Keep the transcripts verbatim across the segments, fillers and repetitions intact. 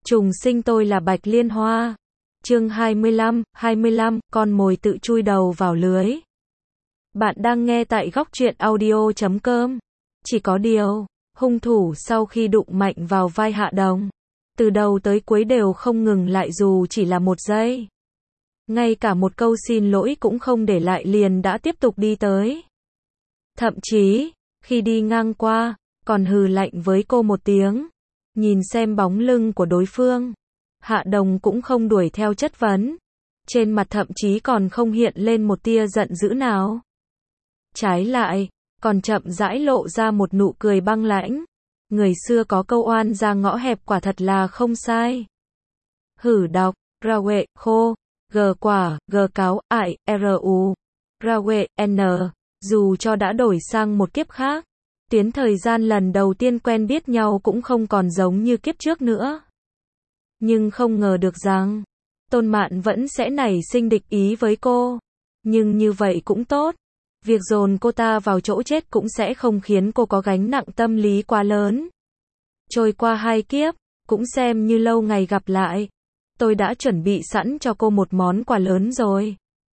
Trùng sinh tôi là Bạch Liên Hoa. Chương hai mươi lăm, hai mươi lăm, con mồi tự chui đầu vào lưới. Bạn đang nghe tại góc truyện audio chấm com. Chỉ có điều, hung thủ sau khi đụng mạnh vào vai Hạ Đồng, từ đầu tới cuối đều không ngừng lại dù chỉ là một giây. Ngay cả một câu xin lỗi cũng không để lại liền đã tiếp tục đi tới. Thậm chí, khi đi ngang qua, còn hừ lạnh với cô một tiếng. Nhìn xem bóng lưng của đối phương, Hạ Đồng cũng không đuổi theo chất vấn. Trên mặt thậm chí còn không hiện lên một tia giận dữ nào. Trái lại, còn chậm rãi lộ ra một nụ cười băng lãnh. Người xưa có câu oan ra ngõ hẹp quả thật là không sai. Hử đọc, ra quệ, khô, g quả, g cáo, ải, ru, ra quệ, n. Dù cho đã đổi sang một kiếp khác, tuyến thời gian lần đầu tiên quen biết nhau cũng không còn giống như kiếp trước nữa. Nhưng không ngờ được rằng, Tôn Mạn vẫn sẽ nảy sinh địch ý với cô. Nhưng như vậy cũng tốt. Việc dồn cô ta vào chỗ chết cũng sẽ không khiến cô có gánh nặng tâm lý quá lớn. Trôi qua hai kiếp, cũng xem như lâu ngày gặp lại. Tôi đã chuẩn bị sẵn cho cô một món quà lớn rồi.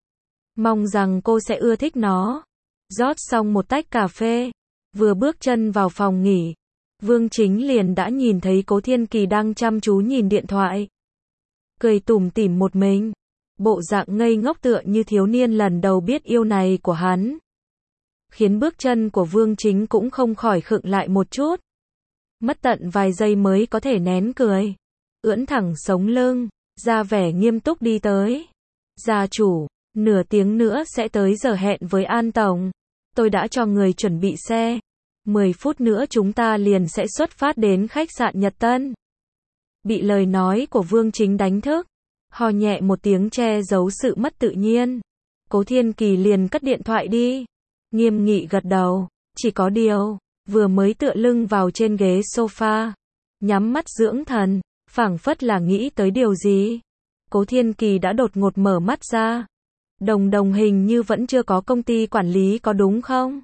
Mong rằng cô sẽ ưa thích nó. Rót xong một tách cà phê, vừa bước chân vào phòng nghỉ, Vương Chính liền đã nhìn thấy Cố Thiên Kỳ đang chăm chú nhìn điện thoại. Cười tủm tỉm một mình, bộ dạng ngây ngốc tựa như thiếu niên lần đầu biết yêu này của hắn. Khiến bước chân của Vương Chính cũng không khỏi khựng lại một chút. Mất tận vài giây mới có thể nén cười. Ưỡn thẳng sống lưng, ra vẻ nghiêm túc đi tới. Gia chủ, nửa tiếng nữa sẽ tới giờ hẹn với An Tổng. Tôi đã cho người chuẩn bị xe. mười phút nữa chúng ta liền sẽ xuất phát đến khách sạn Nhật Tân. Bị lời nói của Vương Chính đánh thức, ho nhẹ một tiếng che giấu sự mất tự nhiên. Cố Thiên Kỳ liền cất điện thoại đi. Nghiêm nghị gật đầu, chỉ có điều, vừa mới tựa lưng vào trên ghế sofa, nhắm mắt dưỡng thần, phảng phất là nghĩ tới điều gì. Cố Thiên Kỳ đã đột ngột mở mắt ra. Đồng đồng hình như vẫn chưa có công ty quản lý có đúng không?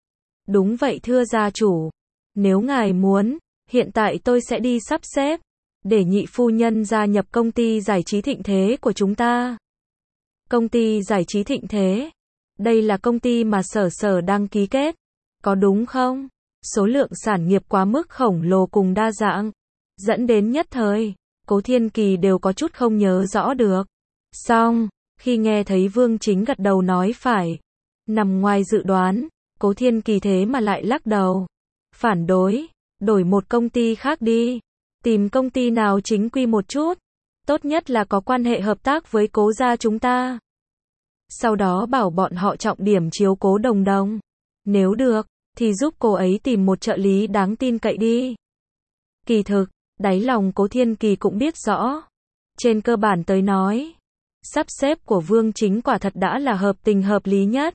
Đúng vậy thưa gia chủ. Nếu ngài muốn, hiện tại tôi sẽ đi sắp xếp, để nhị phu nhân gia nhập công ty giải trí thịnh thế của chúng ta. Công ty giải trí thịnh thế? Đây là công ty mà Sở Sở đang ký kết, có đúng không? Số lượng sản nghiệp quá mức khổng lồ cùng đa dạng, dẫn đến nhất thời, Cố Thiên Kỳ đều có chút không nhớ rõ được. Xong, khi nghe thấy Vương Chính gật đầu nói phải, nằm ngoài dự đoán, Cố Thiên Kỳ thế mà lại lắc đầu. Phản đối, đổi một công ty khác đi. Tìm công ty nào chính quy một chút. Tốt nhất là có quan hệ hợp tác với Cố gia chúng ta. Sau đó bảo bọn họ trọng điểm chiếu cố Đồng Đồng. Nếu được, thì giúp cô ấy tìm một trợ lý đáng tin cậy đi. Kỳ thực, đáy lòng Cố Thiên Kỳ cũng biết rõ. Trên cơ bản tới nói, sắp xếp của Vương Chính quả thật đã là hợp tình hợp lý nhất.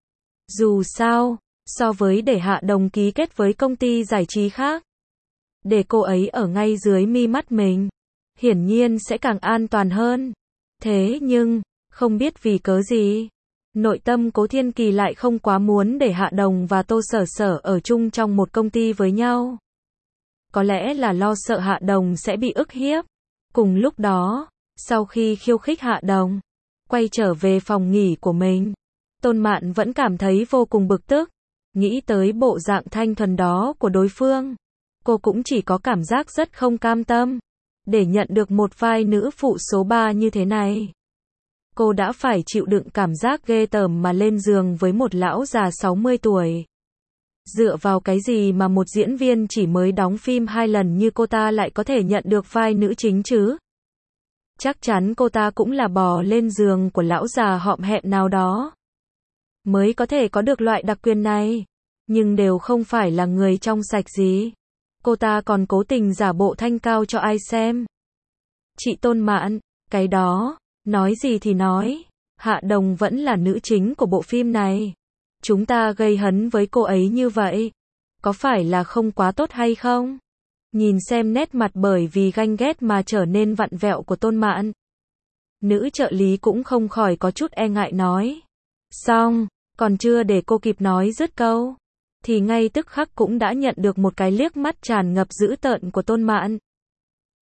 Dù sao, so với để Hạ Đồng ký kết với công ty giải trí khác, để cô ấy ở ngay dưới mi mắt mình, hiển nhiên sẽ càng an toàn hơn. Thế nhưng, không biết vì cớ gì, nội tâm Cố Thiên Kỳ lại không quá muốn để Hạ Đồng và Tô Sở Sở ở chung trong một công ty với nhau. Có lẽ là lo sợ Hạ Đồng sẽ bị ức hiếp. Cùng lúc đó, sau khi khiêu khích Hạ Đồng, quay trở về phòng nghỉ của mình, Tôn Mạn vẫn cảm thấy vô cùng bực tức. Nghĩ tới bộ dạng thanh thuần đó của đối phương, cô cũng chỉ có cảm giác rất không cam tâm. Để nhận được một vai nữ phụ số ba như thế này, cô đã phải chịu đựng cảm giác ghê tởm mà lên giường với một lão già sáu mươi tuổi. Dựa vào cái gì mà một diễn viên chỉ mới đóng phim hai lần như cô ta lại có thể nhận được vai nữ chính chứ? Chắc chắn cô ta cũng là bò lên giường của lão già họm hẹm nào đó, mới có thể có được loại đặc quyền này. Nhưng đều không phải là người trong sạch gì. Cô ta còn cố tình giả bộ thanh cao cho ai xem. Chị Tôn Mạn, cái đó, nói gì thì nói, Hạ Đồng vẫn là nữ chính của bộ phim này. Chúng ta gây hấn với cô ấy như vậy, có phải là không quá tốt hay không? Nhìn xem nét mặt bởi vì ganh ghét mà trở nên vặn vẹo của Tôn Mạn, nữ trợ lý cũng không khỏi có chút e ngại nói. Xong, còn chưa để cô kịp nói dứt câu, thì ngay tức khắc cũng đã nhận được một cái liếc mắt tràn ngập dữ tợn của Tôn Mạn.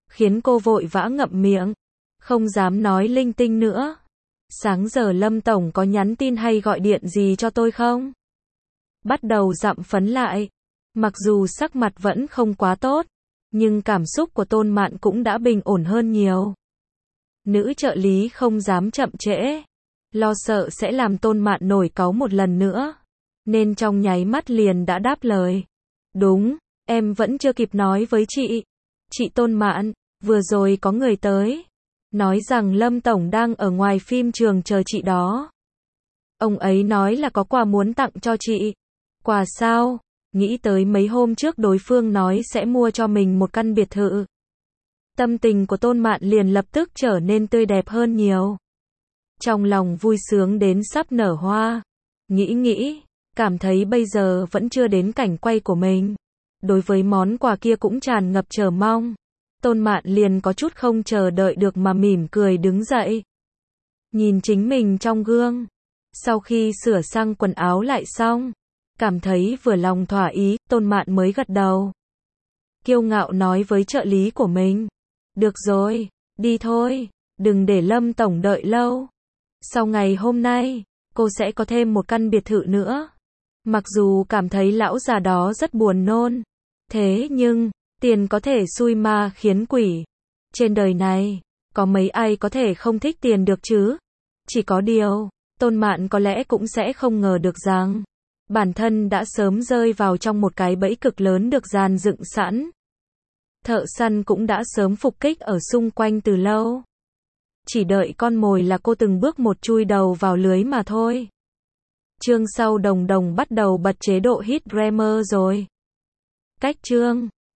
khiến cô vội vã ngậm miệng, không dám nói linh tinh nữa. Sáng giờ Lâm Tổng có nhắn tin hay gọi điện gì cho tôi không? Bắt đầu dặm phấn lại. Mặc dù sắc mặt vẫn không quá tốt, nhưng cảm xúc của Tôn Mạn cũng đã bình ổn hơn nhiều. Nữ trợ lý không dám chậm trễ, lo sợ sẽ làm Tôn Mạn nổi cáu một lần nữa, nên trong nháy mắt liền đã đáp lời. Đúng, em vẫn chưa kịp nói với chị. Chị Tôn Mạn, vừa rồi có người tới, nói rằng Lâm Tổng đang ở ngoài phim trường chờ chị đó. Ông ấy nói là có quà muốn tặng cho chị. Quà sao? Nghĩ tới mấy hôm trước đối phương nói sẽ mua cho mình một căn biệt thự. Tâm tình của Tôn Mạn liền lập tức trở nên tươi đẹp hơn nhiều. Trong lòng vui sướng đến sắp nở hoa. Nghĩ nghĩ, cảm thấy bây giờ vẫn chưa đến cảnh quay của mình. Đối với món quà kia cũng tràn ngập chờ mong. Tôn Mạn liền có chút không chờ đợi được mà mỉm cười đứng dậy. Nhìn chính mình trong gương. Sau khi sửa sang quần áo lại xong, cảm thấy vừa lòng thỏa ý, Tôn Mạn mới gật đầu. Kiêu ngạo nói với trợ lý của mình. Được rồi, đi thôi, đừng để Lâm Tổng đợi lâu. Sau ngày hôm nay, cô sẽ có thêm một căn biệt thự nữa. Mặc dù cảm thấy lão già đó rất buồn nôn. Thế nhưng, tiền có thể xui ma khiến quỷ. Trên đời này, có mấy ai có thể không thích tiền được chứ? Chỉ có điều, Tôn Mạn có lẽ cũng sẽ không ngờ được rằng bản thân đã sớm rơi vào trong một cái bẫy cực lớn được dàn dựng sẵn. Thợ săn cũng đã sớm phục kích ở xung quanh từ lâu. Chỉ đợi con mồi là cô từng bước một chui đầu vào lưới mà thôi. Chương sau Đồng Đồng bắt đầu bật chế độ hit grammar rồi. Cách chương